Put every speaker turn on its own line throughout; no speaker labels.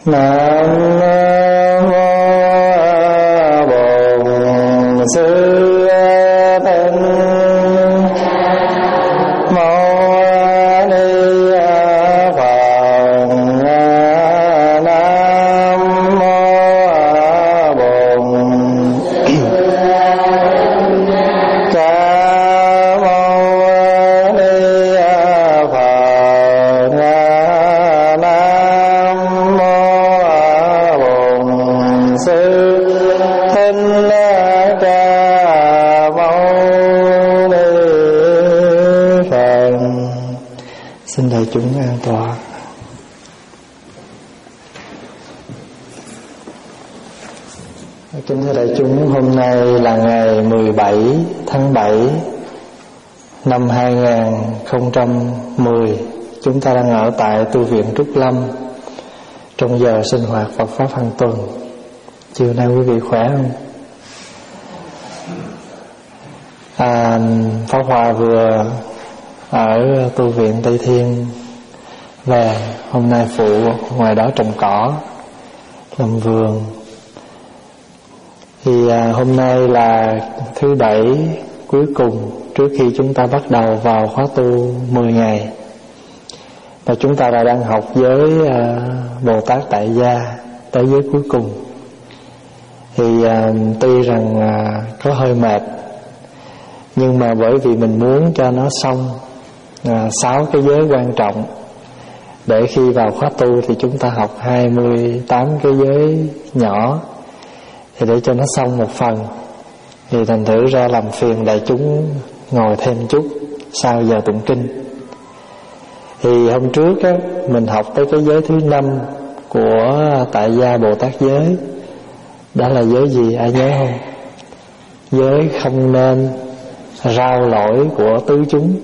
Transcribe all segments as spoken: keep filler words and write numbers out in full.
Nam mô Bổn Sư Thích Mâu Ni Phật. Nam mô Bổn Ca Mâu Ni Phật. Nam mô Bổn Sư Thích Ca Mâu Ni Phật. Xin đại chúng an tọa. Kính thưa đại chúng, hôm nay là ngày mười bảy tháng bảy năm hai nghìn không trăm mười. Chúng ta đang ở tại tu viện Trúc Lâm trong giờ sinh hoạt Phật Pháp hàng tuần. Chiều nay quý vị khỏe không? À, Pháp Hòa vừa ở tu viện Tây Thiên về, hôm nay phụ ngoài đó trồng cỏ, làm vườn. Thì à, hôm nay là thứ bảy cuối cùng trước khi chúng ta bắt đầu vào khóa tu mười ngày. Và chúng ta đã đang học với à, Bồ Tát Tại Gia tới giới cuối cùng. Thì à, tuy rằng à, có hơi mệt, nhưng mà bởi vì mình muốn cho nó xong à, sáu cái giới quan trọng, để khi vào khóa tu thì chúng ta học hai mươi tám cái giới nhỏ, thì để cho nó xong một phần, thì thành thử ra làm phiền đại chúng ngồi thêm chút sau giờ tụng kinh. Thì hôm trước á, mình học tới cái giới thứ năm của Tại Gia Bồ Tát giới. Đó là giới gì ai nhớ không? Giới không nên rao lỗi của tứ chúng.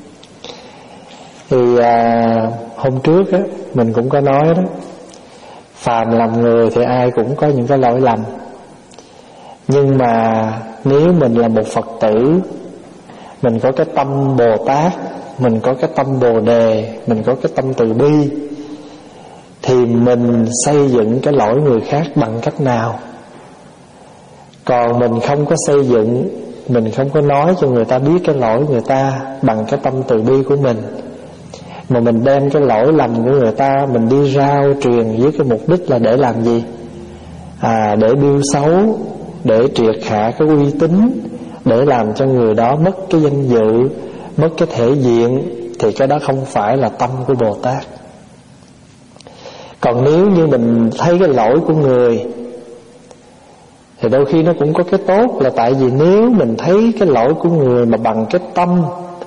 Thì à, hôm trước á, mình cũng có nói đó, phàm làm người thì ai cũng có những cái lỗi lầm. Nhưng mà nếu mình là một Phật tử, mình có cái tâm Bồ Tát, mình có cái tâm Bồ Đề, mình có cái tâm từ bi, thì mình xây dựng cái lỗi người khác bằng cách nào? Còn mình không có xây dựng, mình không có nói cho người ta biết cái lỗi người ta bằng cái tâm từ bi của mình, mà mình đem cái lỗi lầm của người ta mình đi rao truyền với cái mục đích là để làm gì? À, để biêu xấu, để triệt hạ cái uy tín, để làm cho người đó mất cái danh dự, mất cái thể diện, thì cái đó không phải là tâm của Bồ Tát. Còn nếu như mình thấy cái lỗi của người, thì đôi khi nó cũng có cái tốt, là tại vì nếu mình thấy cái lỗi của người mà bằng cái tâm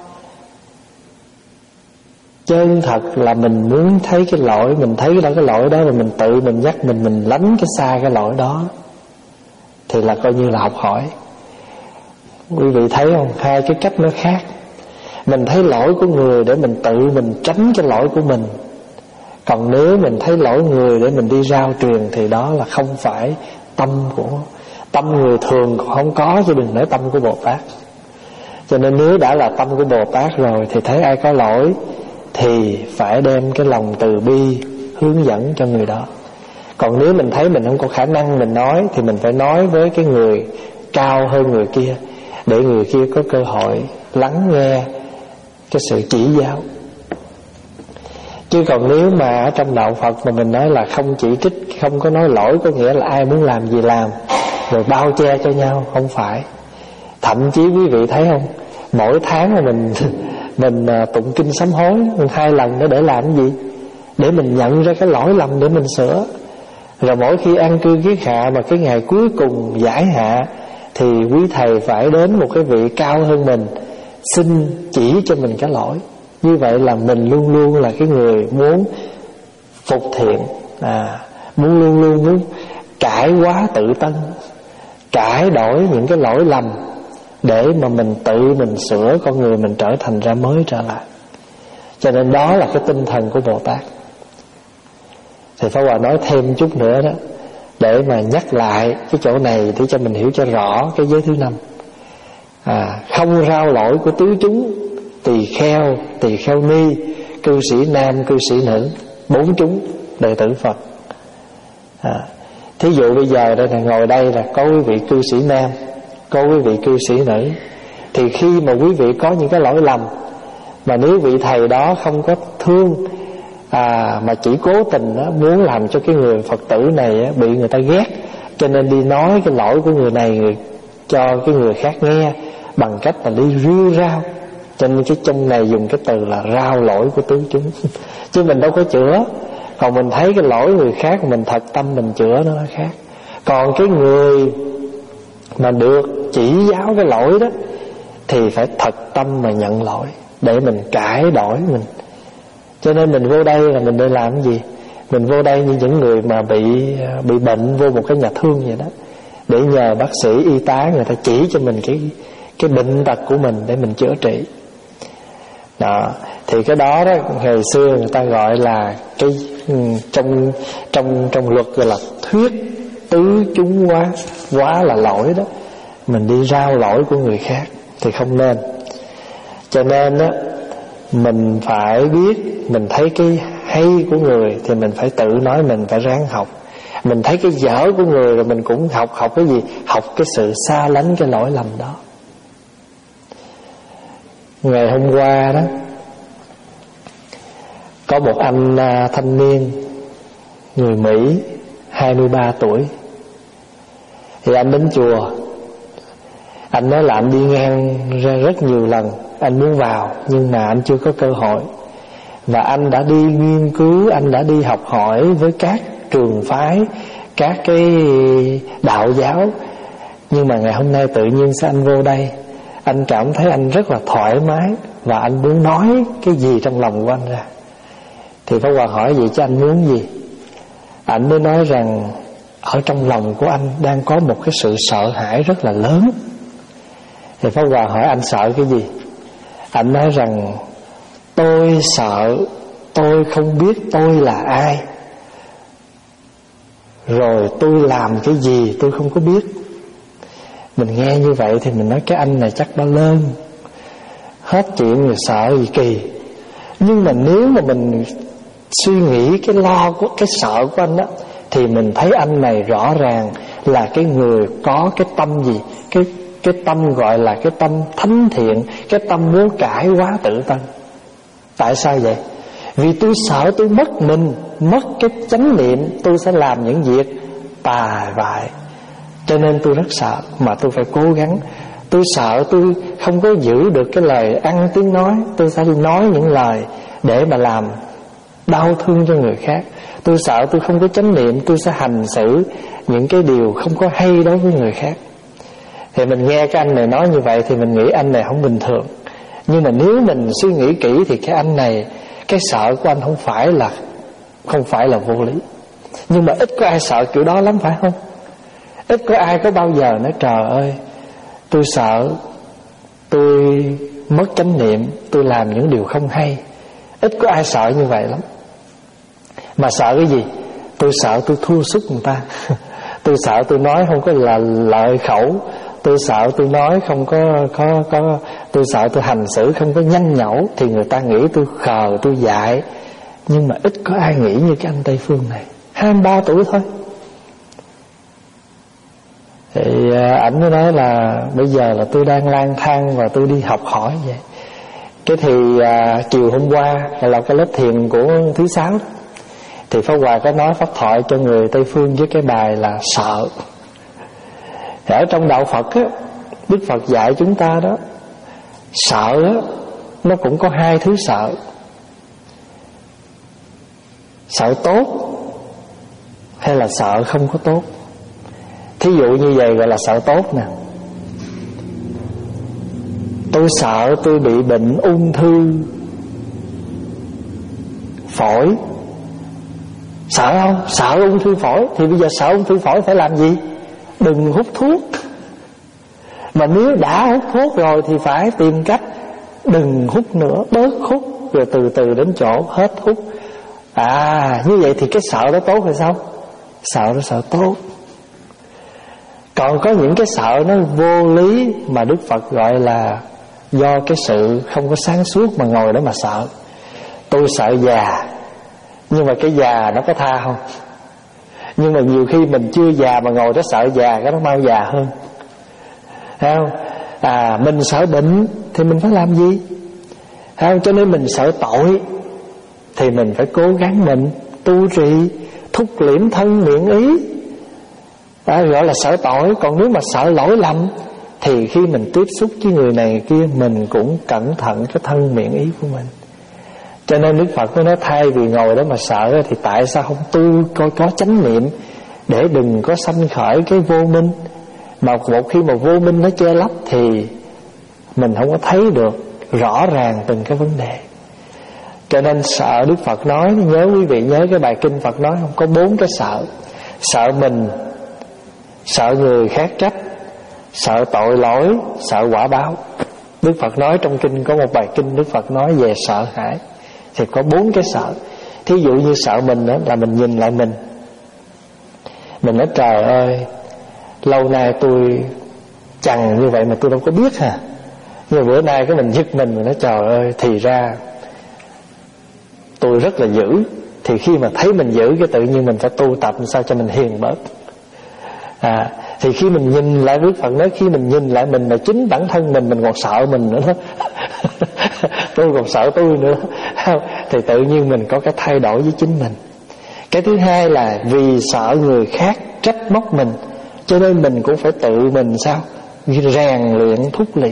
chân thật là mình muốn thấy cái lỗi, mình thấy đó cái lỗi đó, và mình tự mình nhắc mình, mình lánh cái xa cái lỗi đó, thì là coi như là học hỏi. Quý vị thấy không? Hai cái cách nó khác. Mình thấy lỗi của người để mình tự mình tránh cái lỗi của mình. Còn nếu mình thấy lỗi người để mình đi rao truyền, thì đó là không phải tâm của tâm người thường, còn không có, chứ đừng nói tâm của Bồ Tát. Cho nên nếu đã là tâm của Bồ Tát rồi, thì thấy ai có lỗi thì phải đem cái lòng từ bi hướng dẫn cho người đó. Còn nếu mình thấy mình không có khả năng mình nói, thì mình phải nói với cái người cao hơn người kia, để người kia có cơ hội lắng nghe cái sự chỉ giáo. Chứ còn nếu mà ở trong đạo Phật mà mình nói là không chỉ trích, không có nói lỗi, có nghĩa là ai muốn làm gì làm, rồi bao che cho nhau, không phải. Thậm chí quý vị thấy không, mỗi tháng mà mình mình tụng kinh sám hối hai lần, nó để làm cái gì? Để mình nhận ra cái lỗi lầm để mình sửa. Rồi mỗi khi an cư kiết hạ mà cái ngày cuối cùng giải hạ, thì quý thầy phải đến một cái vị cao hơn mình, xin chỉ cho mình cái lỗi. Như vậy là mình luôn luôn là cái người muốn phục thiện, à, muốn luôn luôn muốn cải hóa tự tân, cải đổi những cái lỗi lầm, để mà mình tự mình sửa con người mình trở thành ra mới trở lại. Cho nên đó là cái tinh thần của Bồ Tát. Thì Pháp Hòa nói thêm chút nữa đó, để mà nhắc lại cái chỗ này, để cho mình hiểu cho rõ cái giới thứ năm. À, không rao lỗi của tứ chúng, tỳ kheo, tỳ kheo ni, cư sĩ nam, cư sĩ nữ, bốn chúng đệ tử Phật. à, thí dụ bây giờ đây là ngồi đây là có quý vị cư sĩ nam, có quý vị cư sĩ nữ, thì khi mà quý vị có những cái lỗi lầm mà nếu vị thầy đó không có thương à, mà chỉ cố tình đó, muốn làm cho cái người Phật tử này á, bị người ta ghét, cho nên đi nói cái lỗi của người này người, cho cái người khác nghe bằng cách là đi rêu rao. Cho nên cái trong này dùng cái từ là rao lỗi của tứ chúng. Chứ mình đâu có chữa. Còn mình thấy cái lỗi người khác, mình thật tâm mình chữa nó khác. Còn cái người mà được chỉ giáo cái lỗi đó thì phải thật tâm mà nhận lỗi để mình cải đổi mình. Cho nên mình vô đây là mình đi làm cái gì? Mình vô đây như những người mà bị bị bệnh vô một cái nhà thương vậy đó, để nhờ bác sĩ y tá người ta chỉ cho mình cái cái bệnh tật của mình để mình chữa trị. Đó, thì cái đó đó ngày xưa người ta gọi là cái trong trong trong luật gọi là thuyết tứ chúng quá, quá là lỗi đó. Mình đi rao lỗi của người khác thì không nên. Cho nên á, mình phải biết, mình thấy cái hay của người thì mình phải tự nói mình phải ráng học. Mình thấy cái dở của người rồi mình cũng học. Học cái gì? Học cái sự xa lánh cái lỗi lầm đó. Ngày hôm qua đó, có một anh thanh niên người Mỹ hai mươi ba tuổi. Thì anh đến chùa. Anh nói là anh đi ngang ra rất nhiều lần, anh muốn vào nhưng mà anh chưa có cơ hội. Và anh đã đi nghiên cứu, anh đã đi học hỏi với các trường phái, các cái đạo giáo. Nhưng mà ngày hôm nay tự nhiên sao anh vô đây, anh cảm thấy anh rất là thoải mái và anh muốn nói cái gì trong lòng của anh ra. Thì Pháp Hòa hỏi vậy chứ anh muốn gì? Anh mới nói rằng ở trong lòng của anh đang có một cái sự sợ hãi rất là lớn. Thì Pháp Hòa hỏi anh sợ cái gì? Anh nói rằng tôi sợ tôi không biết tôi là ai, rồi tôi làm cái gì tôi không có biết. Mình nghe như vậy thì mình nói cái anh này chắc ba lơn, hết chuyện rồi sợ gì kỳ. Nhưng mà nếu mà mình suy nghĩ cái lo của cái sợ của anh đó, thì mình thấy anh này rõ ràng là cái người có cái tâm gì, cái cái tâm gọi là cái tâm thánh thiện, cái tâm muốn cải hóa tự thân. Tại sao vậy? Vì tôi sợ tôi mất mình, mất cái chánh niệm, tôi sẽ làm những việc tà bại. Cho nên tôi rất sợ, mà tôi phải cố gắng. Tôi sợ tôi không có giữ được cái lời ăn tiếng nói, tôi sẽ nói những lời để mà làm đau thương cho người khác. Tôi sợ tôi không có chánh niệm, tôi sẽ hành xử những cái điều không có hay đối với người khác. Thì mình nghe cái anh này nói như vậy thì mình nghĩ anh này không bình thường. Nhưng mà nếu mình suy nghĩ kỹ thì cái anh này, cái sợ của anh không phải là không phải là vô lý. Nhưng mà ít có ai sợ kiểu đó lắm, phải không? Ít có ai có bao giờ nói trời ơi, tôi sợ tôi mất chánh niệm, tôi làm những điều không hay. Ít có ai sợ như vậy lắm. Mà sợ cái gì? Tôi sợ tôi thua sút người ta. Tôi sợ tôi nói không có là lợi khẩu. Tôi sợ tôi nói không có, có, có tôi sợ tôi hành xử không có nhanh nhẩu, thì người ta nghĩ tôi khờ, tôi dại. Nhưng mà ít có ai nghĩ như cái anh Tây Phương này, hai mươi ba tuổi thôi. Thì ảnh mới nói là bây giờ là tôi đang lang thang và tôi đi học hỏi vậy. Cái thì à, chiều hôm qua là cái lớp thiền của thứ sáu đó, thì Pháp Hòa có nói pháp thoại cho người Tây Phương với cái bài là sợ. Thì ở trong đạo Phật á, Đức Phật dạy chúng ta đó, sợ á, nó cũng có hai thứ sợ. Sợ tốt hay là sợ không có tốt. Thí dụ như vậy gọi là sợ tốt nè. Tôi sợ tôi bị bệnh ung thư phổi. Sợ không? Sợ ung thư phổi. Thì bây giờ sợ ung thư phổi phải làm gì? Đừng hút thuốc. Mà nếu đã hút thuốc rồi thì phải tìm cách đừng hút nữa, bớt hút, rồi từ từ đến chỗ hết hút. À, như vậy thì cái sợ đó tốt hay sao? Sợ nó sợ tốt. Còn có những cái sợ nó vô lý mà Đức Phật gọi là do cái sự không có sáng suốt mà ngồi đó mà sợ. Tôi sợ già, nhưng mà cái già nó có tha không? Nhưng mà nhiều khi mình chưa già mà ngồi đó sợ già, cái nó mau già hơn. Thấy không? À, mình sợ bệnh thì mình phải làm gì? Thấy không? Cho nên mình sợ tội thì mình phải cố gắng mình tu trì, thúc liễm thân miệng ý, à, gọi là sợ tội. Còn nếu mà sợ lỗi lầm thì khi mình tiếp xúc với người này kia, mình cũng cẩn thận cái thân miệng ý của mình. Cho nên Đức Phật mới nói thay vì ngồi đó mà sợ thì tại sao không tu coi có chánh niệm, để đừng có sanh khởi cái vô minh. Mà một khi mà vô minh nó che lấp thì mình không có thấy được rõ ràng từng cái vấn đề. Cho nên sợ, Đức Phật nói, nhớ quý vị nhớ cái bài kinh Phật nói không, có bốn cái sợ. Sợ mình, sợ người khác trách, sợ tội lỗi, sợ quả báo. Đức Phật nói trong kinh, có một bài kinh Đức Phật nói về sợ hãi thì có bốn cái sợ. Thí dụ như sợ mình đó là mình nhìn lại mình, mình nói trời ơi, lâu nay tôi chằn như vậy mà tôi đâu có biết hả. Nhưng bữa nay cái mình giật mình, mình nói trời ơi, thì ra tôi rất là dữ. Thì khi mà thấy mình dữ, cái tự nhiên mình phải tu tập sao cho mình hiền bớt. À, thì khi mình nhìn lại, Đức Phật nói khi mình nhìn lại mình mà chính bản thân mình mình còn sợ mình nữa đó. Tôi còn sợ tôi nữa, thì tự nhiên mình có cái thay đổi với chính mình. Cái thứ hai là vì sợ người khác trách móc mình, cho nên mình cũng phải tự mình sao rèn luyện thúc liễm.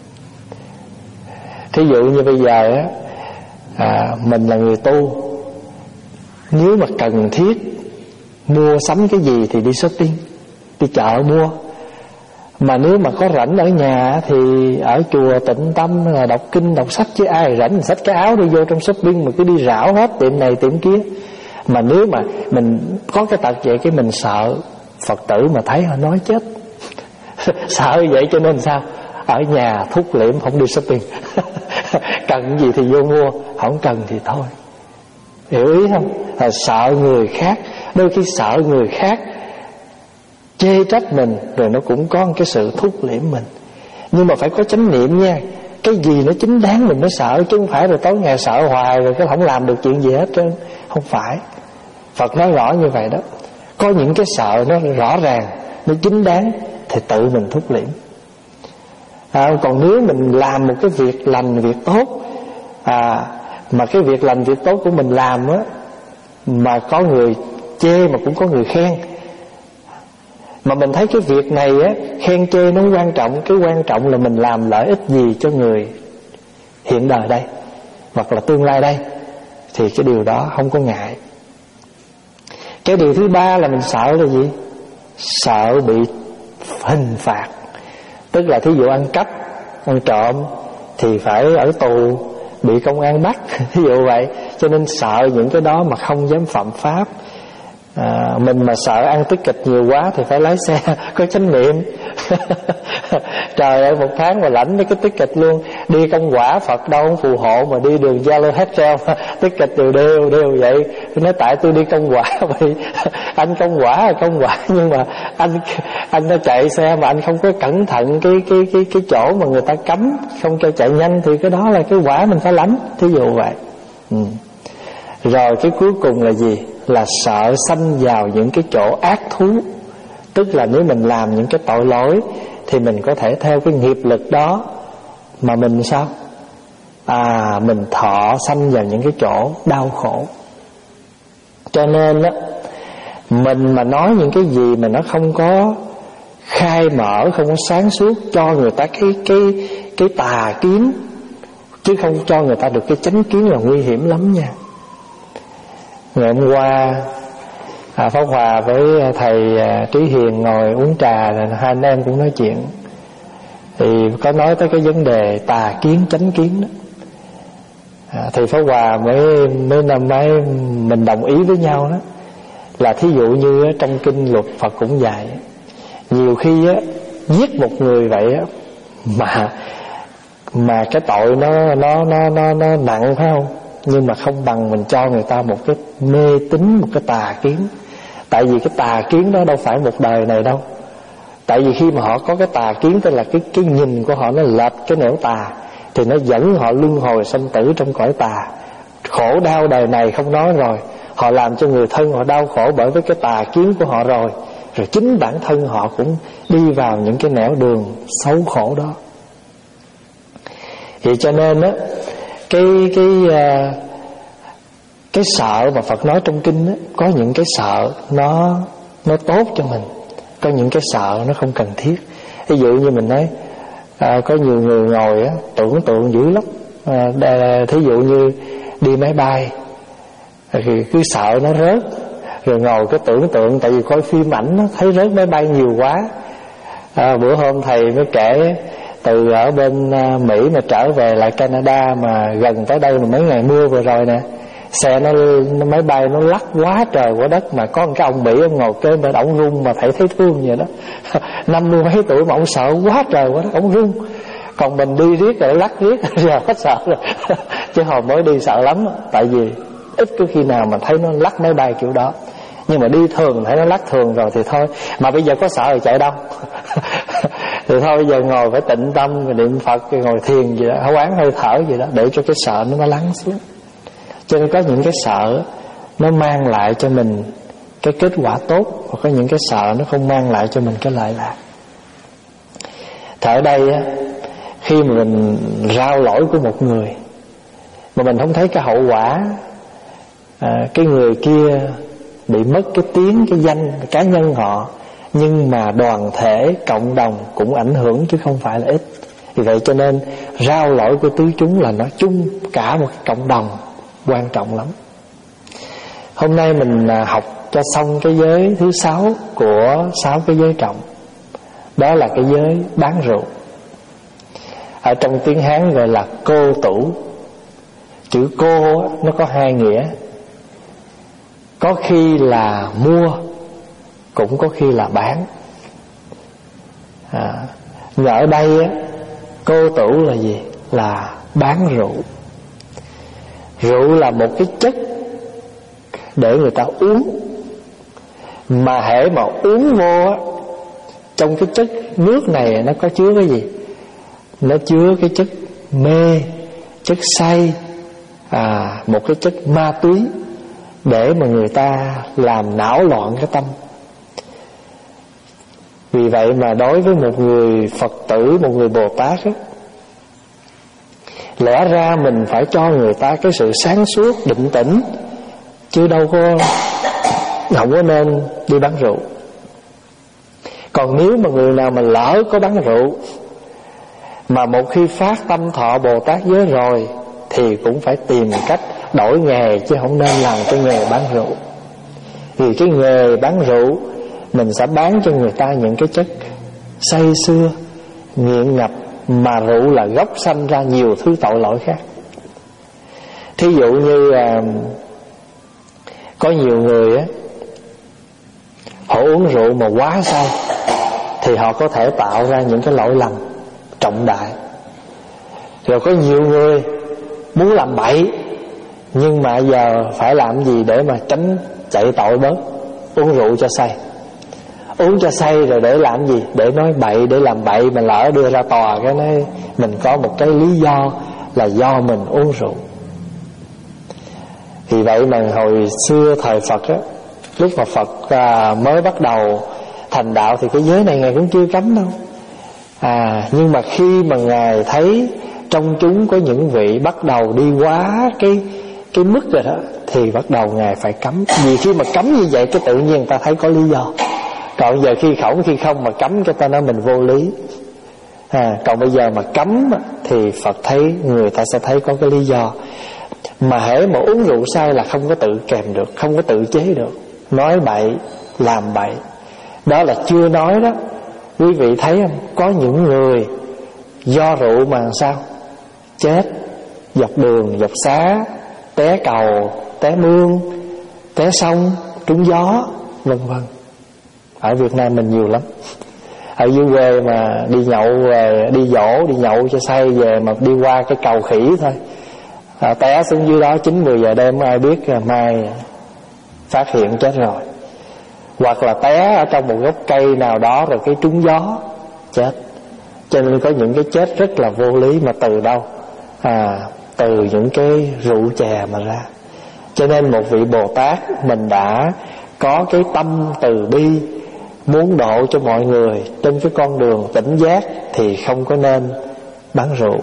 Thí dụ như bây giờ á, à, mình là người tu, nếu mà cần thiết mua sắm cái gì thì đi shopping, đi chợ mua. Mà nếu mà có rảnh ở nhà thì ở chùa tịnh tâm là đọc kinh đọc sách, chứ ai rảnh xách cái áo đi vô trong shopping mà cứ đi rảo hết tiệm này tiệm kia. Mà nếu mà mình có cái tật vậy, cái mình sợ Phật tử mà thấy họ nói chết. Sợ vậy cho nên sao? Ở nhà thúc liễm, không đi shopping. Cần gì thì vô mua, không cần thì thôi. Hiểu ý không? Là sợ người khác. Đôi khi sợ người khác chê trách mình, rồi nó cũng có một cái sự thúc liễm mình. Nhưng mà phải có chánh niệm nha. Cái gì nó chính đáng mình mới sợ, chứ không phải rồi tối ngày sợ hoài rồi cái không làm được chuyện gì hết trơn. Không phải. Phật nói rõ như vậy đó. Có những cái sợ nó rõ ràng, nó chính đáng thì tự mình thúc liễm. À, còn nếu mình làm một cái việc lành, việc tốt, à, mà cái việc lành, việc tốt của mình làm á, mà có người chê mà cũng có người khen, mà mình thấy cái việc này á, khen chê nó quan trọng. Cái quan trọng là mình làm lợi ích gì cho người hiện đời đây hoặc là tương lai đây, thì cái điều đó không có ngại. Cái điều thứ ba là mình sợ là gì? Sợ bị hình phạt. Tức là thí dụ ăn cắp, ăn trộm thì phải ở tù, bị công an bắt. Thí dụ vậy. Cho nên sợ những cái đó mà không dám phạm pháp. À, mình mà sợ ăn tiết kịch nhiều quá thì phải lái xe có chánh niệm. Trời ơi, một tháng mà lãnh mấy cái tiết kịch luôn. Đi công quả Phật đâu không phù hộ, mà đi đường Zalo hết treo tiết kịch đều đều đều vậy. Tôi nói tại tôi đi công quả vậy. Anh công quả là công quả, nhưng mà anh anh nó chạy xe mà anh không có cẩn thận cái cái cái cái chỗ mà người ta cấm không cho chạy nhanh, thì cái đó là cái quả mình phải lãnh. Thí dụ vậy. Ừ. Rồi cái cuối cùng là gì? Là sợ sanh vào những cái chỗ ác thú. Tức là nếu mình làm những cái tội lỗi thì mình có thể theo cái nghiệp lực đó mà mình sao? À, mình thọ sanh vào những cái chỗ đau khổ. Cho nên á, mình mà nói những cái gì mà nó không có khai mở, không có sáng suốt, cho người ta cái cái cái tà kiến, chứ không cho người ta được cái chánh kiến là nguy hiểm lắm nha. Ngày hôm qua à, Pháp Hòa với thầy à, Trí Hiền ngồi uống trà, rồi hai anh em cũng nói chuyện, thì có nói tới cái vấn đề tà kiến chánh kiến đó. À, thì Pháp Hòa mới mấy năm mấy mình đồng ý với nhau đó, là thí dụ như á, trong kinh luật Phật cũng dạy, nhiều khi á, giết một người vậy á, mà mà cái tội nó nó nó nó nó nặng phải không? Nhưng mà không bằng mình cho người ta một cái mê tín, một cái tà kiến. Tại vì cái tà kiến đó đâu phải một đời này đâu. Tại vì khi mà họ có cái tà kiến, tức là cái cái nhìn của họ nó lệch cái nẻo tà, thì nó dẫn họ luân hồi sanh tử trong cõi tà. Khổ đau đời này không nói rồi, Họ làm cho người thân họ đau khổ bởi với cái tà kiến của họ rồi. Rồi chính bản thân họ cũng đi vào những cái nẻo đường xấu khổ đó. Vậy cho nên á, cái cái cái sợ mà Phật nói trong kinh á, có những cái sợ nó nó tốt cho mình, có những cái sợ nó không cần thiết. Ví dụ như mình nói à, có nhiều người ngồi á, tưởng tượng dữ lắm. À, thí dụ như đi máy bay thì cứ sợ nó rớt, rồi ngồi cái tưởng tượng, tại vì coi phim ảnh nó thấy rớt máy bay nhiều quá. À, bữa hôm thầy mới kể từ ở bên Mỹ mà trở về lại Canada, mà gần tới đây mà mấy ngày mưa vừa rồi nè, xe nó, nó máy bay nó lắc quá trời quá đất, mà có một cái ông Mỹ ông ngồi kế bên, ổng run mà thầy thấy thương vậy đó. Năm mươi mấy tuổi mà ổng sợ quá trời quá đất, ổng run. Còn mình đi riết rồi lắc riết giờ hết sợ rồi. Chứ hồi mới đi sợ lắm, tại vì ít có khi nào mà thấy nó lắc máy bay kiểu đó. Nhưng mà đi thường thấy nó lắc thường rồi thì thôi. Mà bây giờ có sợ thì chạy đâu. Thì thôi bây giờ ngồi phải tịnh tâm, rồi niệm Phật, rồi ngồi thiền gì đó, quán hơi thở gì đó, để cho cái sợ nó nó lắng xuống. Cho nên có những cái sợ nó mang lại cho mình cái kết quả tốt, và có những cái sợ nó không mang lại cho mình cái lợi lạc. Thì ở đây á, khi mà mình rao lỗi của một người mà mình không thấy cái hậu quả, à, cái người kia bị mất cái tiếng, cái danh, cái cá nhân họ, nhưng mà đoàn thể, cộng đồng cũng ảnh hưởng chứ không phải là ít. Vì vậy cho nên rao lỗi của tứ chúng là nó chung cả một cái cộng đồng, quan trọng lắm. Hôm nay mình học cho xong cái giới thứ sáu của sáu cái giới trọng. Đó là cái giới bán rượu. Ở trong tiếng Hán gọi là cô tủ. Chữ cô nó có hai nghĩa. Có khi là mua, cũng có khi là bán. à, Nhưng ở đây á, cô tủ là gì? Là bán rượu. Rượu là một cái chất để người ta uống, mà hễ mà uống vô á, trong cái chất nước này nó có chứa cái gì? Nó chứa cái chất mê, chất say, à, một cái chất ma túy, để mà người ta làm não loạn cái tâm. Vì vậy mà đối với một người Phật tử, một người Bồ Tát á, lẽ ra mình phải cho người ta cái sự sáng suốt, định tĩnh, chứ đâu có không có nên đi bán rượu. Còn nếu mà người nào mà lỡ có bán rượu, mà một khi phát tâm thọ Bồ Tát giới rồi, thì cũng phải tìm cách đổi nghề, chứ không nên làm cái nghề bán rượu. Vì cái nghề bán rượu, mình sẽ bán cho người ta những cái chất say sưa, nghiện ngập, mà rượu là gốc sanh ra nhiều thứ tội lỗi khác. Thí dụ như à, có nhiều người á, họ uống rượu mà quá say, thì họ có thể tạo ra những cái lỗi lầm trọng đại. Rồi có nhiều người muốn làm bậy, nhưng mà giờ phải làm gì để mà tránh chạy tội bớt? Uống rượu cho say. Uống cho say rồi để làm gì? Để nói bậy, để làm bậy, mà lỡ đưa ra tòa cái nói mình có một cái lý do là do mình uống rượu. Vì vậy mà hồi xưa thời Phật á, lúc mà Phật à, mới bắt đầu thành đạo thì cái giới này Ngài cũng chưa cấm đâu. À, nhưng mà khi mà Ngài thấy trong chúng có những vị bắt đầu đi quá cái cái mức rồi đó, thì bắt đầu Ngài phải cấm. Vì khi mà cấm như vậy, cái tự nhiên người ta thấy có lý do. Còn giờ khi khổng khi không mà cấm, cái ta nói mình vô lý. à, Còn bây giờ mà cấm thì Phật thấy, người ta sẽ thấy có cái lý do. Mà hễ mà uống rượu say là không có tự kèm được, không có tự chế được, nói bậy, làm bậy. Đó là chưa nói đó. Quý vị thấy không? Có những người do rượu mà sao? Chết dọc đường, dọc xá, té cầu, té mương, té sông, trúng gió, vân vân. Ở Việt Nam mình nhiều lắm. Ở dưới quê mà đi nhậu về, đi dỗ, đi nhậu cho say về mà đi qua cái cầu khỉ thôi, à, té xuống dưới đó chín mười giờ đêm, ai biết là mai phát hiện chết rồi. Hoặc là té ở trong một gốc cây nào đó rồi cái trúng gió, chết. Cho nên có những cái chết rất là vô lý, mà từ đâu? À, từ những cái rượu chè mà ra. Cho Cho nên một vị Bồ Tát mình đã có cái tâm từ bi, muốn độ cho mọi người trên cái con đường tỉnh giác, thì không có nên bán rượu.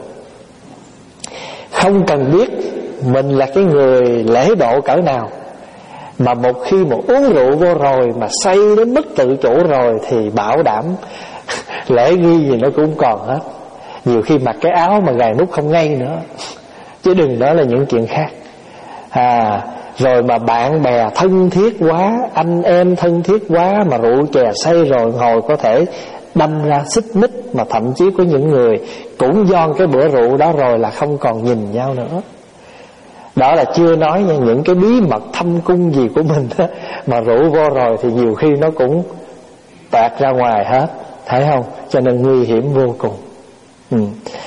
Không cần biết mình là cái người lễ độ cỡ nào, mà một khi một uống rượu vô rồi mà say đến mức tự chủ rồi thì bảo đảm lễ nghi gì nó cũng còn hết. Nhiều khi mặc cái áo mà gài nút không ngay nữa, chứ đừng nói là những chuyện khác. À, rồi mà bạn bè thân thiết quá, anh em thân thiết quá, mà rượu chè say rồi hồi có thể đâm ra xích mích, mà thậm chí có những người cũng do cái bữa rượu đó rồi là không còn nhìn nhau nữa. Đó là chưa nói nha, những cái bí mật thâm cung gì của mình đó, mà rượu vô rồi thì nhiều khi nó cũng toạc ra ngoài hết, thấy không? Cho nên nguy hiểm vô cùng. ừ.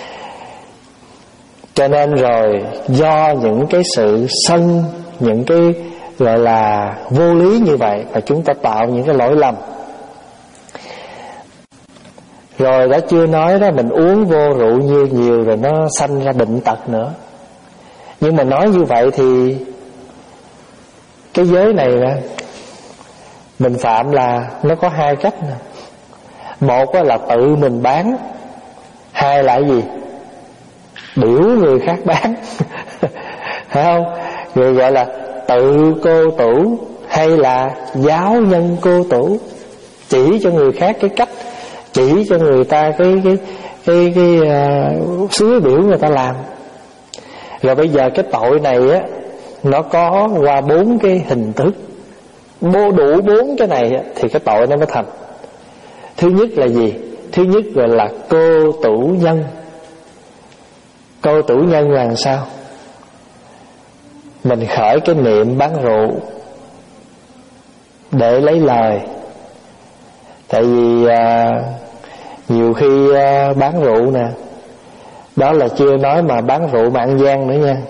Cho nên rồi do những cái sự sân, những cái gọi là vô lý như vậy mà chúng ta tạo những cái lỗi lầm. Rồi đã chưa nói đó, mình uống vô rượu nhiều nhiều rồi nó sanh ra bệnh tật nữa. Nhưng mà nói như vậy thì cái giới này nè, mình phạm là nó có hai cách nè. Một là tự mình bán, hai là gì? Biểu người khác bán. Phải không? Người gọi là tự cô tủ, hay là giáo nhân cô tủ, chỉ cho người khác cái cách, chỉ cho người ta cái cái cái cái uh, xúi biểu người ta làm. Rồi bây giờ cái tội này á, nó có qua bốn cái hình thức. Bố đủ bốn cái này á, thì cái tội nó mới thành. Thứ nhất là gì? Thứ nhất gọi là cô tủ nhân. Cô tủ nhân là làm sao? Mình khởi cái niệm bán rượu để lấy lời. Tại vì à, nhiều khi à, bán rượu nè, đó là chưa nói mà bán rượu mà ăn gian nữa nha.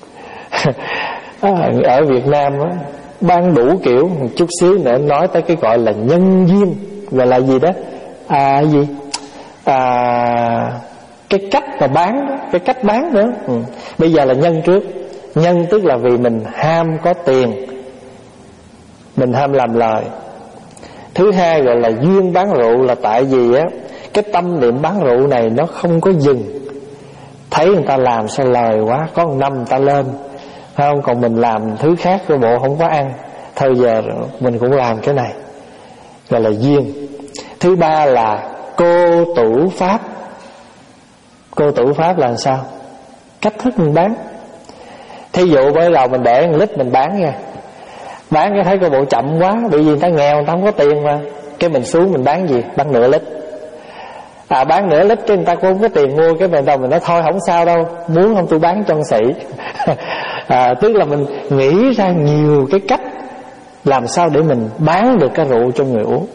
Ở Việt Nam á, bán đủ kiểu. Một chút xíu nữa nói tới cái gọi là nhân duyên. Gọi là gì đó? À gì? À, cái cách mà bán đó, cái cách bán nữa. ừ. Bây giờ là nhân trước. Nhân tức là vì mình ham có tiền, mình ham làm lời. Thứ hai gọi là duyên bán rượu, là tại vì á, cái tâm niệm bán rượu này nó không có dừng. Thấy người ta làm sao lời quá, có một năm người ta lên, phải không? Còn mình làm thứ khác cái bộ không có ăn, thôi giờ mình cũng làm cái này, gọi là duyên. Thứ ba là cô tủ pháp. Cô tủ pháp là sao? Cách thức mình bán. Thí dụ bây giờ mình để một lít mình bán nha, bán cái thấy cái bộ chậm quá, bởi vì người ta nghèo, người ta không có tiền mà, cái mình xuống mình bán gì? Bán nửa lít. À, bán nửa lít cái người ta cũng không có tiền mua, cái mình đầu mình nói thôi không sao đâu, muốn không tôi bán cho anh sĩ. À, tức là mình nghĩ ra nhiều cái cách làm sao để mình bán được cái rượu cho người uống.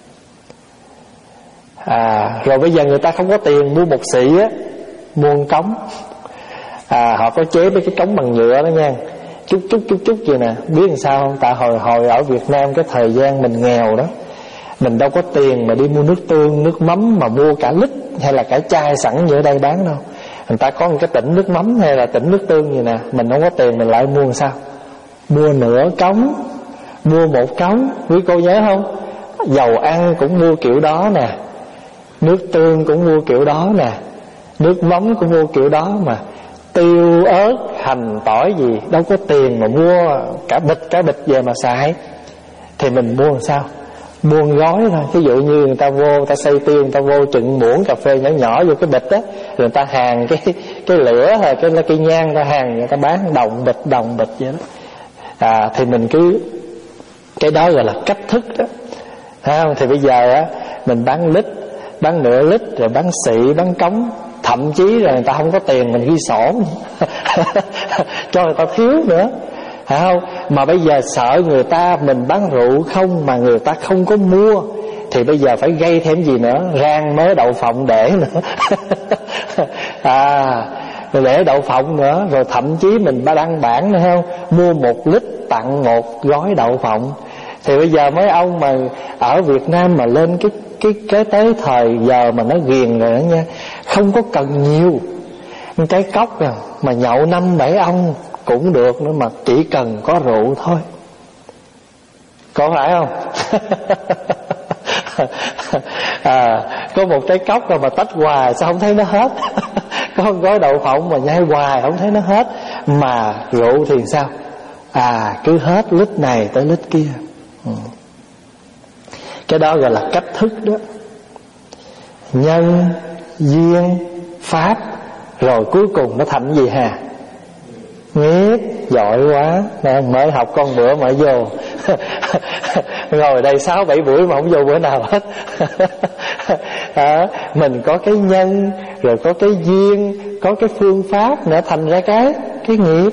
À, rồi bây giờ người ta không có tiền mua một xị á, mua một cống. À, họ có chế với cái cống bằng nhựa đó nha, chút chút chút chút vậy nè. Biết làm sao không? Tại hồi hồi ở Việt Nam cái thời gian mình nghèo đó, mình đâu có tiền mà đi mua nước tương, nước mắm mà mua cả lít hay là cả chai sẵn như ở đây bán đâu. Người ta có một cái tỉnh nước mắm hay là tỉnh nước tương gì nè, mình không có tiền mình lại mua làm sao? Mua nửa cống, mua một cống. Quý cô nhớ không? Dầu ăn cũng mua kiểu đó nè, nước tương cũng mua kiểu đó nè, nước mắm cũng mua kiểu đó mà. Tiêu, ớt, hành, tỏi gì đâu có tiền mà mua cả bịch cả bịch về mà xài. Thì mình mua làm sao? Mua gói thôi. Ví dụ như người ta vô, người ta xay tiêu, người ta vô chừng muỗng cà phê nhỏ nhỏ vô cái bịch á, rồi người ta hàn cái cái lửa hay cái cây nhang, người ta hàn, người ta bán đồng bịch đồng bịch vậy đó. À, thì mình cứ cái đó gọi là cách thức đó. Thấy không? Thì bây giờ á, mình bán lít, bán nửa lít, rồi bán xị, bán cống. Thậm chí là người ta không có tiền mình ghi sổ cho người ta thiếu nữa, phải không? Mà bây giờ sợ người ta mình bán rượu không mà người ta không có mua, thì bây giờ phải gây thêm gì nữa? Rang mớ đậu phộng để nữa. À, rồi để đậu phộng nữa. Rồi thậm chí mình ba đăng bản nữa không? Mua một lít tặng một gói đậu phộng. Thì bây giờ mấy ông mà ở Việt Nam mà lên cái cái cái tới thời giờ mà nó ghiền rồi đó nha, không có cần nhiều cái cốc à, mà nhậu năm bảy ông cũng được nữa, mà chỉ cần có rượu thôi. Có phải không? À, có một trái cốc rồi mà tách hoài sao không thấy nó hết? Có một gói đậu phộng mà nhai hoài không thấy nó hết. Mà rượu thì sao? À, cứ hết lít này tới lít kia. Ừ. Cái đó gọi là cách thức đó. Nhân, duyên, pháp, rồi cuối cùng nó thành gì hà? Nghiệp. Giỏi quá. Mới học con bữa mà vô ngồi đây sáu bảy buổi mà không vô bữa nào hết. À, mình có cái nhân, rồi có cái duyên, có cái phương pháp nữa, thành ra cái cái nghiệp.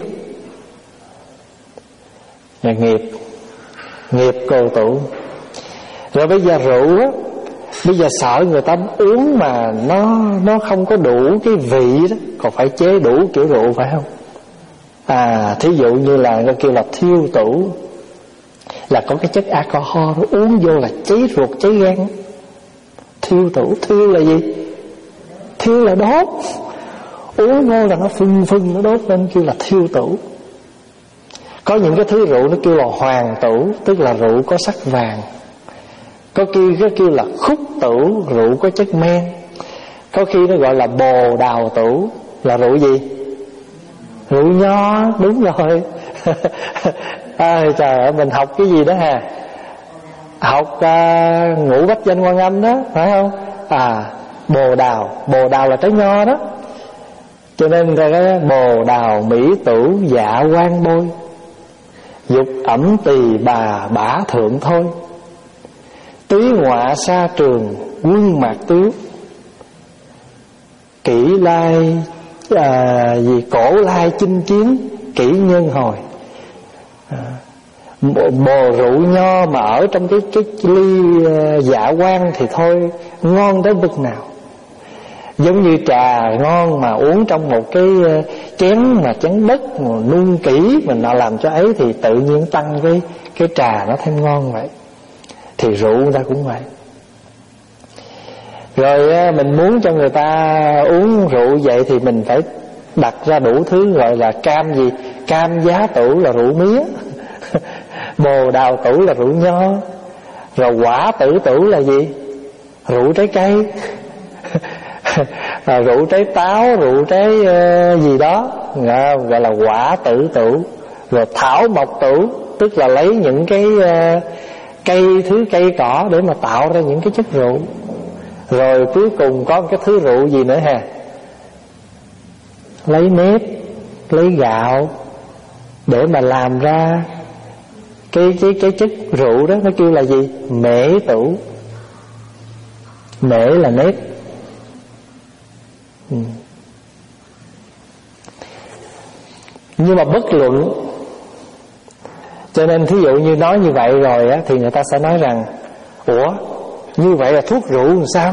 Là nghiệp. Nghiệp cô tụ. Rồi bây giờ rượu á, bây giờ sợ người ta uống mà nó nó không có đủ cái vị đó, còn phải chế đủ kiểu rượu phải không? À, thí dụ như là nó kêu là thiêu tủ, là có cái chất alcohol, nó uống vô là cháy ruột cháy gan. Thiêu tủ, thiêu là gì? Thiêu là đốt. Uống vô là nó phun phun nó đốt lên, kêu là thiêu tủ. Có những cái thứ rượu nó kêu là hoàng tủ, tức là rượu có sắc vàng. Có khi nó kêu là khúc tủ, rượu có chất men. Có khi nó gọi là bồ đào tủ, là rượu gì? Rượu nho. Đúng rồi. À, trời ơi, mình học cái gì đó hà? Học uh, ngũ bách danh Quan Âm đó, phải không? À, bồ đào. Bồ đào là trái nho đó. Cho nên ra cái bồ đào mỹ tửu dạ quan bôi, dục ẩm tỳ bà bả thượng thôi, túy ngọa sa trường quân mạc tiếu, kỷ lai à, gì cổ lai chinh chiến kỷ nhân hồi. À, bồ, bồ rượu nho mà ở trong cái cái ly uh, dạ quan thì thôi ngon tới bực nào. Giống như trà ngon mà uống trong một cái uh, chén mà chén đất mà nung kỹ, mình nào làm cho ấy thì tự nhiên tăng cái cái trà nó thêm ngon vậy. Thì rượu người ta cũng vậy. Rồi uh, mình muốn cho người ta uống rượu vậy thì mình phải đặt ra đủ thứ, gọi là cam gì? Cam giá tửu là rượu mía. Bồ đào tửu là rượu nho. Rồi quả tử tửu là gì? Rượu trái cây. À, rượu trái táo, rượu trái uh, gì đó, à, gọi là quả tử tửu. Rồi thảo mộc tửu, tức là lấy những cái uh, cây, thứ cây cỏ để mà tạo ra những cái chất rượu. Rồi cuối cùng có một cái thứ rượu gì nữa ha? Lấy nếp, lấy gạo để mà làm ra cái cái cái chất rượu đó, nó kêu là gì? Mễ tửu. Mễ là nếp. Ừ. Nhưng mà bất luận, cho nên thí dụ như nói như vậy rồi á, thì người ta sẽ nói rằng ủa, như vậy là thuốc rượu làm sao?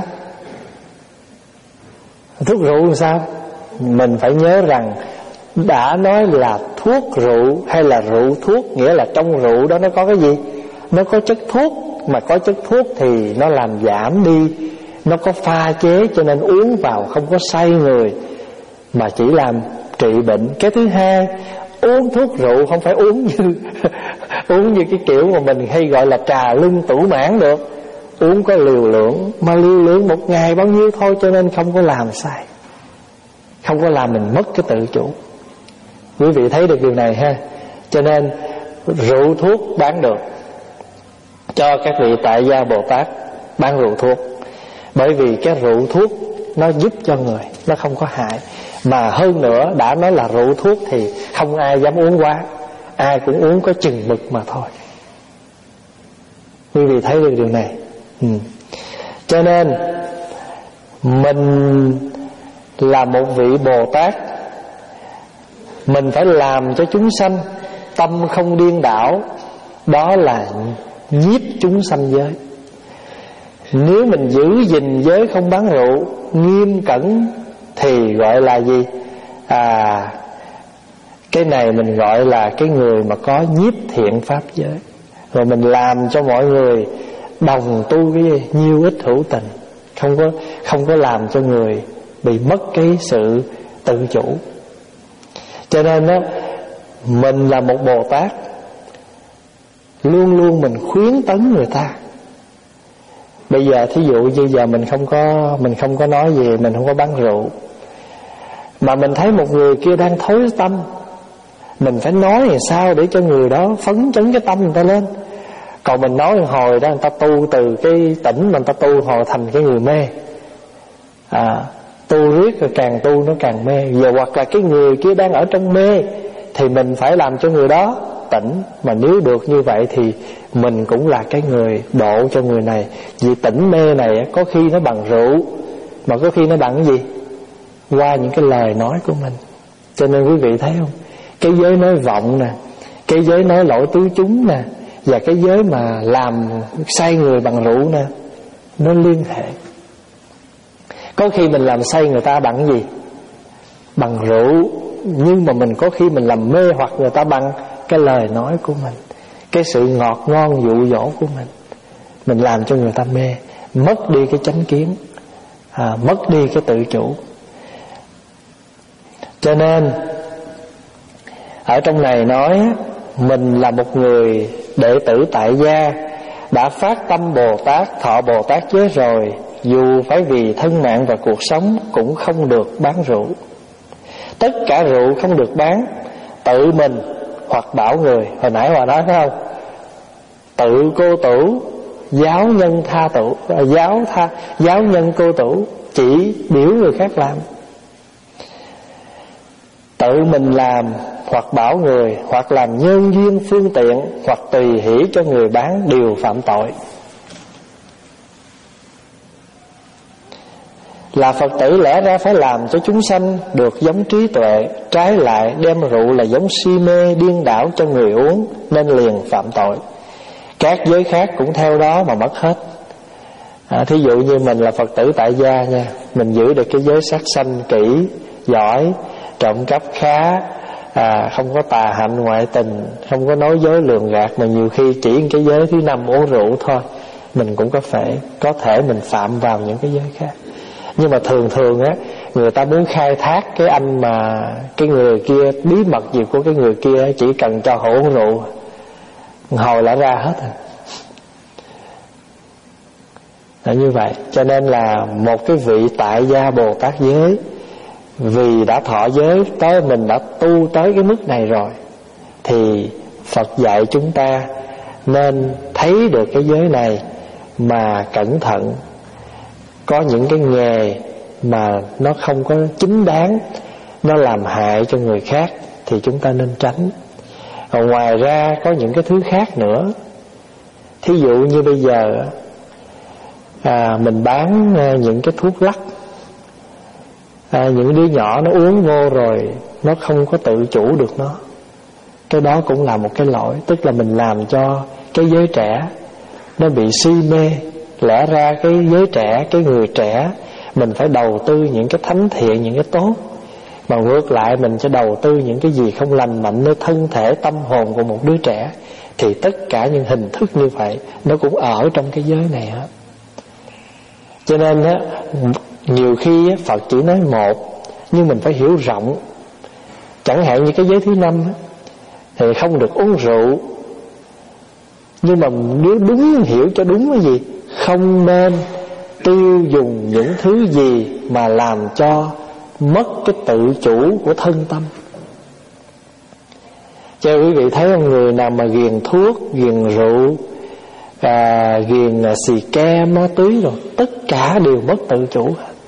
Thuốc rượu làm sao? Mình phải nhớ rằng đã nói là thuốc rượu hay là rượu thuốc, nghĩa là trong rượu đó nó có cái gì? Nó có chất thuốc, mà có chất thuốc thì nó làm giảm đi, nó có pha chế, cho nên uống vào không có say người, mà chỉ làm trị bệnh. Cái thứ hai, uống thuốc rượu không phải uống như uống như cái kiểu mà mình hay gọi là trà lưng tủ mãn được. Uống có liều lượng, mà liều lượng một ngày bao nhiêu thôi, cho nên không có làm sai, không có làm mình mất cái tự chủ. Quý vị thấy được điều này ha. Cho nên rượu thuốc bán được, cho các vị tại gia Bồ Tát bán rượu thuốc. Bởi vì cái rượu thuốc nó giúp cho người, nó không có hại. Mà hơn nữa, đã nói là rượu thuốc thì không ai dám uống quá, ai cũng uống có chừng mực mà thôi. Quý vị thấy được điều này. ừ. Cho nên mình là một vị Bồ Tát, mình phải làm cho chúng sanh tâm không điên đảo. Đó là nhiếp chúng sanh giới. Nếu mình giữ gìn giới không bán rượu nghiêm cẩn thì gọi là gì? À, cái này mình gọi là cái người mà có nhiếp thiện pháp giới. Rồi mình làm cho mọi người đồng tu cái gì? Nhiêu ích hữu tình. Không có, không có làm cho người bị mất cái sự tự chủ. Cho nên đó, Mình là một Bồ Tát, luôn luôn mình khuyến tấn người ta. Bây giờ thí dụ như giờ mình không có Mình không có nói gì, mình không có bán rượu, mà mình thấy một người kia đang thối tâm, mình phải nói làm sao để cho người đó phấn chấn cái tâm người ta lên. Còn mình nói hồi đó người ta tu từ cái tỉnh mà người ta tu hồi thành cái người mê, à, tu riết rồi càng tu nó càng mê. Giờ hoặc là cái người kia đang ở trong mê thì mình phải làm cho người đó tỉnh. Mà nếu được như vậy thì mình cũng là cái người độ cho người này. Vì tỉnh mê này có khi nó bằng rượu, mà có khi nó bằng cái gì? Qua những cái lời nói của mình. Cho nên quý vị thấy không, cái giới nói vọng nè, cái giới nói lỗi tứ chúng nè, và cái giới mà làm say người bằng rượu nè, nó liên hệ. Có khi mình làm say người ta bằng cái gì? Bằng rượu. Nhưng mà mình có khi mình làm mê hoặc người ta bằng cái lời nói của mình, cái sự ngọt ngon dụ dỗ của mình. Mình làm cho người ta mê, mất đi cái chánh kiến, à, mất đi cái tự chủ. Cho nên ở trong này nói mình là một người đệ tử tại gia, đã phát tâm Bồ Tát, thọ Bồ Tát giới rồi, dù phải vì thân mạng và cuộc sống cũng không được bán rượu. Tất cả rượu không được bán, tự mình hoặc bảo người. Hồi nãy Hòa nói phải không? Tự cô tửu, giáo nhân tha tửu, giáo tha giáo nhân cô tửu, chỉ biểu người khác làm. Tự mình làm hoặc bảo người, hoặc làm nhân duyên phương tiện, hoặc tùy hỷ cho người bán, đều phạm tội. Là Phật tử lẽ ra phải làm cho chúng sanh được giống trí tuệ, trái lại đem rượu là giống si mê điên đảo cho người uống, nên liền phạm tội. Các giới khác cũng theo đó mà mất hết. à, Thí dụ như mình là Phật tử tại gia nha, mình giữ được cái giới sát sanh kỹ, giỏi, trộm cắp khá, à, không có tà hạnh ngoại tình, không có nói dối lường gạt, mà nhiều khi chỉ cái giới thứ năm uống rượu thôi, mình cũng có thể có thể mình phạm vào những cái giới khác. Nhưng mà thường thường á, người ta muốn khai thác cái anh mà cái người kia, bí mật gì của cái người kia, chỉ cần cho họ uống rượu hồi lại ra hết rồi. Là như vậy. Cho nên là một cái vị tại gia Bồ Tát giới, vì đã thọ giới tới, mình đã tu tới cái mức này rồi, thì Phật dạy chúng ta nên thấy được cái giới này mà cẩn thận. Có những cái nghề mà nó không có chính đáng, nó làm hại cho người khác, thì chúng ta nên tránh. Còn ngoài ra có những cái thứ khác nữa. Thí dụ như bây giờ à, mình bán những cái thuốc lắc, à, những đứa nhỏ nó uống vô rồi nó không có tự chủ được nó, cái đó cũng là một cái lỗi. Tức là mình làm cho cái giới trẻ nó bị si mê. Lẽ ra cái giới trẻ, cái người trẻ, mình phải đầu tư những cái thánh thiện, những cái tốt, mà ngược lại mình sẽ đầu tư những cái gì không lành mạnh nơi thân thể tâm hồn của một đứa trẻ, thì tất cả những hình thức như vậy nó cũng ở trong cái giới này hết. Cho nên á, nhiều khi á, Phật chỉ nói một, nhưng mình phải hiểu rộng. Chẳng hạn như cái giới thứ năm á, thì không được uống rượu, nhưng mà nếu đúng hiểu cho đúng cái gì, không nên tiêu dùng những thứ gì mà làm cho mất cái tự chủ của thân tâm. Cho quý vị thấy không, người nào mà ghiền thuốc, ghiền rượu, à, ghiền xì ke, ma túy rồi, tất cả đều mất tự chủ.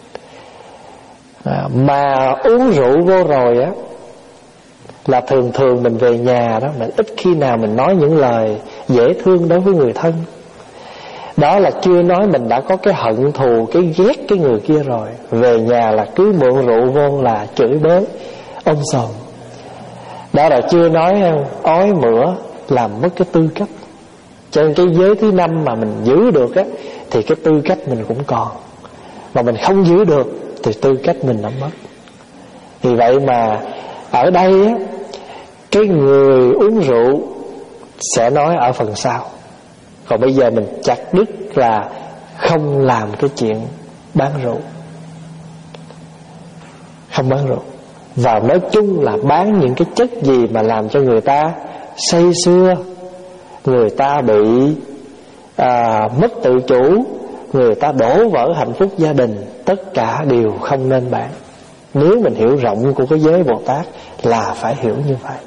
à, Mà uống rượu vô rồi á, là thường thường mình về nhà đó, mình ít khi nào mình nói những lời dễ thương đối với người thân. Đó là chưa nói mình đã có cái hận thù, cái ghét cái người kia rồi. Về nhà là cứ mượn rượu vô là chửi bới, ôm sòm. Đó là chưa nói ói mửa, làm mất cái tư cách. Cho nên cái giới thứ năm mà mình giữ được á, thì cái tư cách mình cũng còn. Mà mình không giữ được thì tư cách mình đã mất. Vì vậy mà ở đây á, cái người uống rượu sẽ nói ở phần sau. Còn bây giờ mình chặt đứt là không làm cái chuyện bán rượu, không bán rượu. Và nói chung là bán những cái chất gì mà làm cho người ta say sưa, người ta bị à, mất tự chủ, người ta đổ vỡ hạnh phúc gia đình, tất cả đều không nên bán. Nếu mình hiểu rộng của cái giới Bồ Tát là phải hiểu như vậy.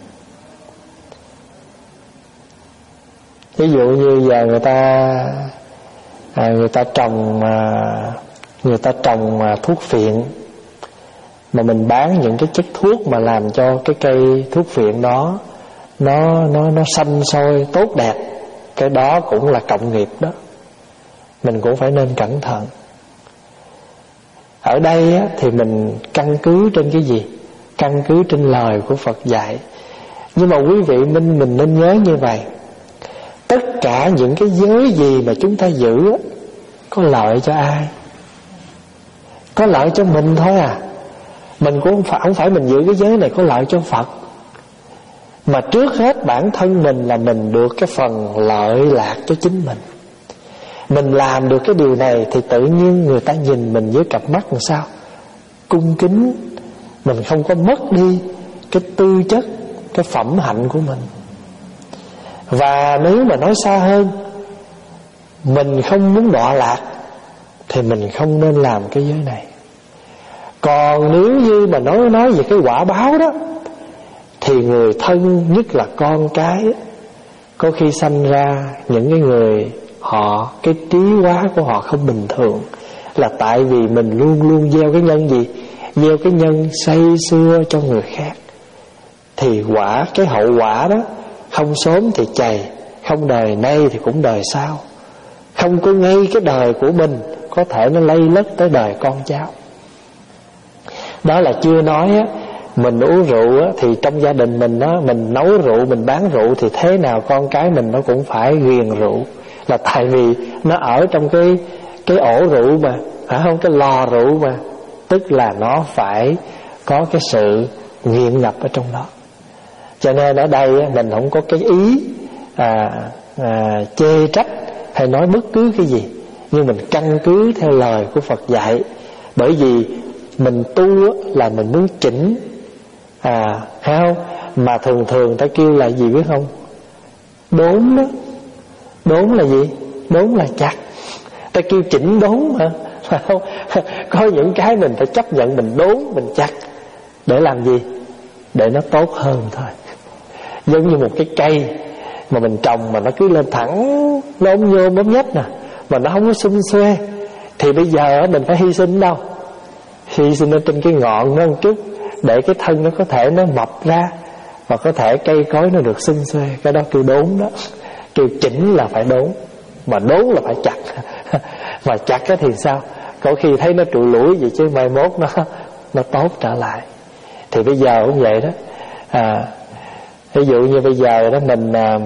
Ví dụ như giờ người ta à, người ta trồng à, người ta trồng à, thuốc phiện, mà mình bán những cái chất thuốc mà làm cho cái cây thuốc phiện đó nó nó nó xanh sôi tốt đẹp, cái đó cũng là cộng nghiệp đó. Mình cũng phải nên cẩn thận. Ở đây á, thì mình căn cứ trên cái gì? Căn cứ trên lời của Phật dạy. Nhưng mà quý vị mình mình nên nhớ như vậy, tất cả những cái giới gì mà chúng ta giữ á, có lợi cho ai? Có lợi cho mình thôi à. Mình cũng không phải, không phải mình giữ cái giới này có lợi cho Phật, mà trước hết bản thân mình là mình được cái phần lợi lạc cho chính mình. Mình làm được cái điều này thì tự nhiên người ta nhìn mình với cặp mắt làm sao? Cung kính. Mình không có mất đi cái tư chất, cái phẩm hạnh của mình. Và nếu mà nói xa hơn, mình không muốn đọa lạc thì mình không nên làm cái giới này. Còn nếu như mà nói nói về cái quả báo đó, thì người thân, nhất là con cái, có khi sanh ra những cái người họ, cái trí hóa của họ không bình thường, là tại vì mình luôn luôn gieo cái nhân gì? Gieo cái nhân say sưa cho người khác. Thì quả, cái hậu quả đó không sớm thì chày, không đời nay thì cũng đời sau. Không có ngay cái đời của mình, có thể nó lây lất tới đời con cháu. Đó là chưa nói á, mình uống rượu á, thì trong gia đình mình á, mình nấu rượu, mình bán rượu, thì thế nào con cái mình nó cũng phải ghiền rượu. Là tại vì nó ở trong cái cái ổ rượu mà, phải không? Cái lò rượu mà, tức là nó phải có cái sự nghiện ngập ở trong đó. Cho nên ở đây á, mình không có cái ý à, à, chê trách hay nói bất cứ cái gì, nhưng mình căn cứ theo lời của Phật dạy. Bởi vì mình tu là mình muốn chỉnh, à, hay không? Mà thường thường ta kêu là gì biết không? Đốn đó. Đốn là gì? Đốn là chặt. Ta kêu chỉnh đốn mà, phải không? Có những cái mình phải chấp nhận mình đốn, mình chặt. Để làm gì? Để nó tốt hơn thôi. Giống như một cái cây mà mình trồng mà nó cứ lên thẳng, nó ốm nhôm ốm nhách nè, mà nó không có xum xuê, thì bây giờ mình phải hy sinh đâu? Hy sinh ở trên cái ngọn nó một chút, để cái thân nó có thể nó mọc ra, và có thể cây cối nó được xum xuê. Cái đó kêu đốn đó. Kêu chỉnh là phải đốn, mà đốn là phải chặt. Mà chặt thì sao? Có khi thấy nó trụi lủi vậy chứ mai mốt nó nó tốt trở lại. Thì bây giờ cũng vậy đó. À, ví dụ như bây giờ đó mình à,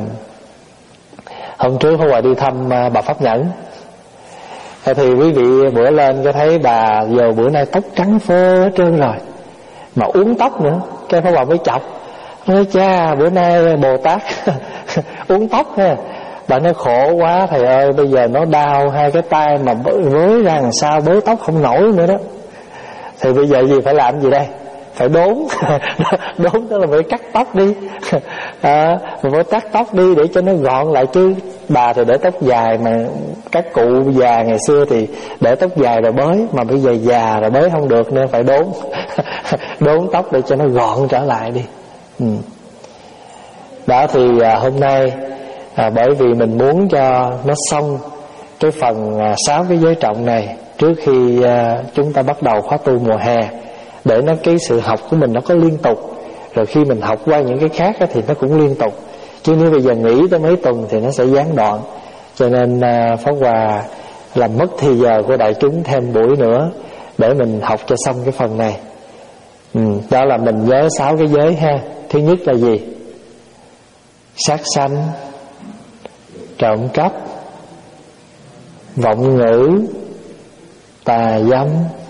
hôm trước hôm qua đi thăm à, bà Pháp Nhẫn, thì quý vị bữa lên có thấy bà giờ bữa nay tóc trắng phơ hết trơn rồi, mà uống tóc nữa. Cái Pháp Hòa mới chọc, nói cha bữa nay Bồ Tát uống tóc ha. Bà nói khổ quá thầy ơi, bây giờ nó đau hai cái tay mà với ra làm sao bới tóc không nổi nữa đó. Thì bây giờ gì phải làm gì đây? Phải đốn. Đốn đó là phải cắt tóc đi. À, mình phải cắt tóc đi để cho nó gọn lại chứ. Bà thì để tóc dài, mà các cụ già ngày xưa thì để tóc dài rồi bới, mà bây giờ già rồi bới không được nên phải đốn. Đốn tóc để cho nó gọn trở lại đi. Ừ. Đó thì à, hôm nay à, bởi vì mình muốn cho nó xong cái phần à, sáu cái giới trọng này trước khi à, chúng ta bắt đầu khóa tu mùa hè, để nó cái sự học của mình nó có liên tục, rồi khi mình học qua những cái khác á, thì nó cũng liên tục. Chứ nếu bây giờ nghỉ tới mấy tuần thì nó sẽ gián đoạn. Cho nên à, Pháp Hòa làm mất thì giờ của đại chúng thêm buổi nữa để mình học cho xong cái phần này. Ừ, đó là mình nhớ sáu cái giới ha. Thứ nhất là gì? Sát sanh, trộm cắp, vọng ngữ, tà dâm,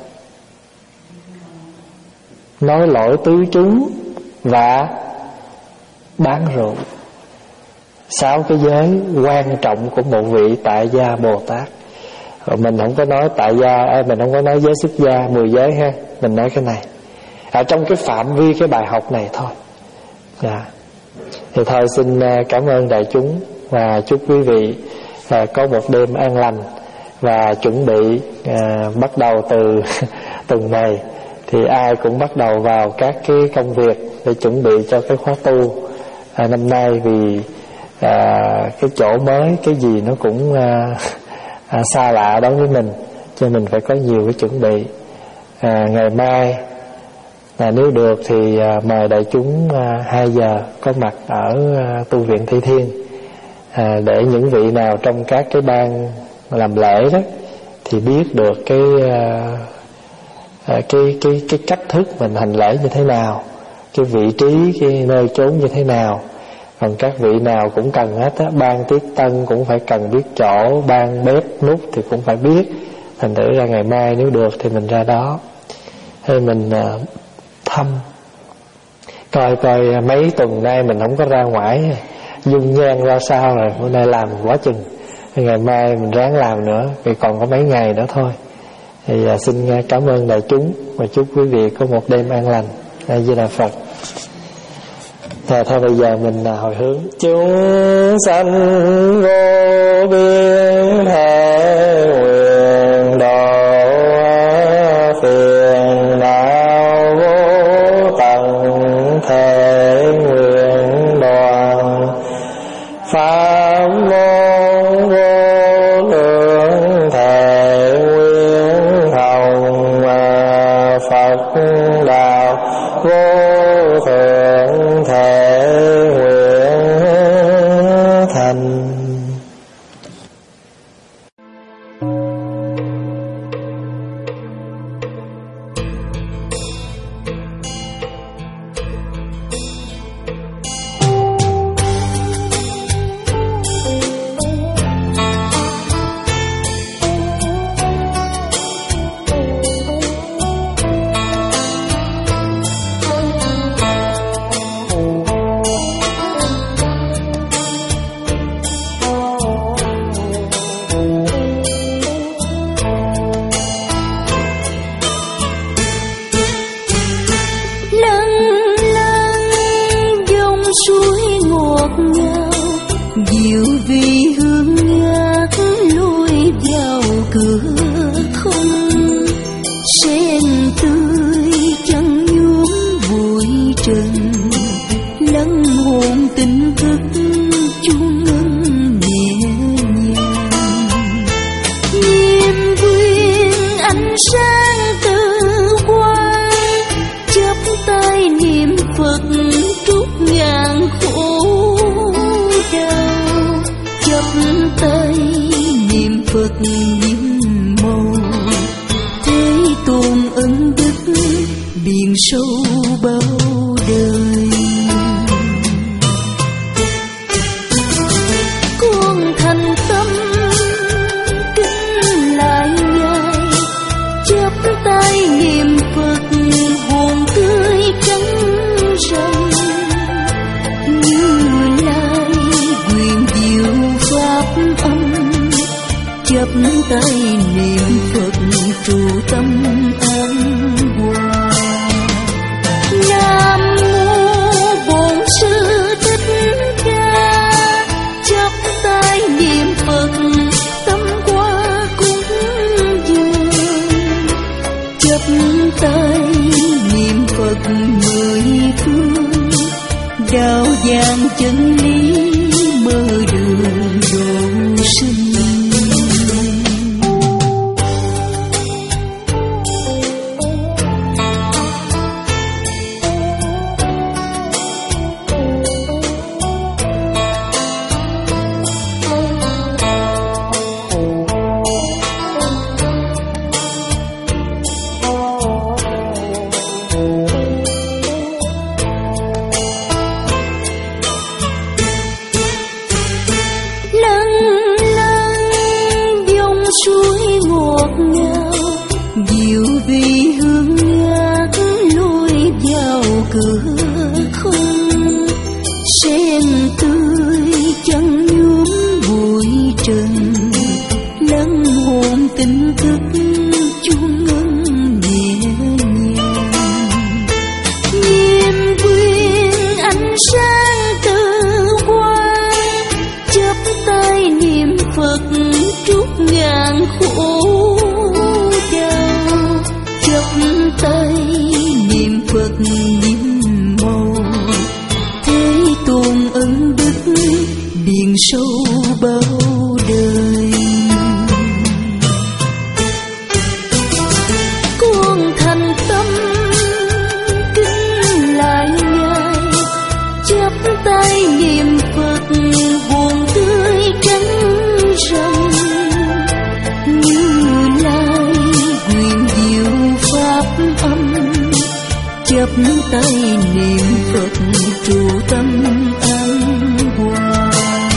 nói lỗi tứ chúng và bán rượu. Sáu cái giới quan trọng của một vị tại gia Bồ Tát. Rồi mình không có nói tại gia, mình không có nói giới xuất gia mười giới ha, mình nói cái này. ở trong cái phạm vi cái bài học này thôi. Dạ. Thì thôi xin cảm ơn đại chúng và chúc quý vị à, có một đêm an lành, và chuẩn bị à, bắt đầu từ tuần này thì ai cũng bắt đầu vào các cái công việc để chuẩn bị cho cái khóa tu à, năm nay. Vì à, cái chỗ mới, cái gì nó cũng à, à, xa lạ đối với mình, cho mình phải có nhiều cái chuẩn bị. à, Ngày mai à, nếu được thì à, mời đại chúng à, hai giờ có mặt ở à, tu viện Thị Thiên, à, để những vị nào trong các cái ban làm lễ đó thì biết được cái à, à, cái cái cái cách thức mình hành lễ như thế nào, cái vị trí, cái nơi chốn như thế nào. Còn các vị nào cũng cần hết á, ban tiết tân cũng phải cần biết chỗ, ban bếp nút thì cũng phải biết. Thành thử ra ngày mai nếu được thì mình ra đó, hay mình à, thăm coi coi mấy tuần nay mình không có ra ngoài, dung nhan ra sao rồi, bữa nay làm quá chừng, ngày mai mình ráng làm nữa, vì còn có mấy ngày nữa thôi. Thì à, xin cảm ơn đại chúng và chúc quý vị có một đêm an lành. A Di Đà Phật. Rồi thôi bây giờ mình à, hồi hướng. Chúng sanh vô biên thể nguyện độ phiền não vô tận, thể nguyện đoàn pháp môn vô lượng, thể nguyện hồng Phật đạo vô thượng, thể nguyện thành.
Tình thức chuông ngân nhẹ nhàng. tay niệm Phật trụ tâm an hòa.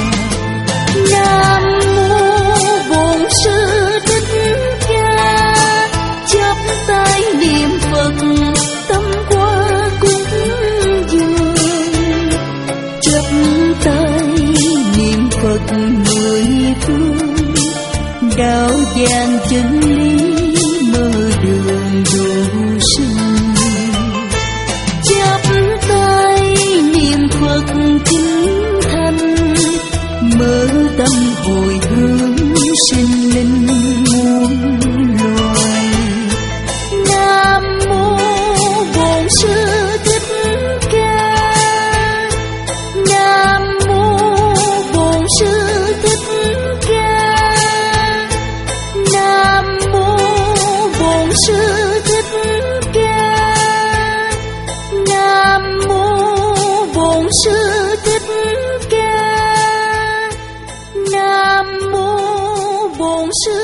Nam mô Bổn Sư Thích Ca, chắp tay niệm Phật tâm qua cúng dường, chắp tay niệm Phật mười phương, đạo vàng chân lý mở đường độ sinh. Chắp tay niệm Phật kính thanh, mở tâm hồi hướng sinh linh muôn loài. Nam mô Bổn Sư Thích Ca, Nam mô Bổn Sư Thích Ca, Nam mô Bổn Sư Thích Ca, Nam mô Bổn Sư Thích Ca, Nam mô Bổn Sư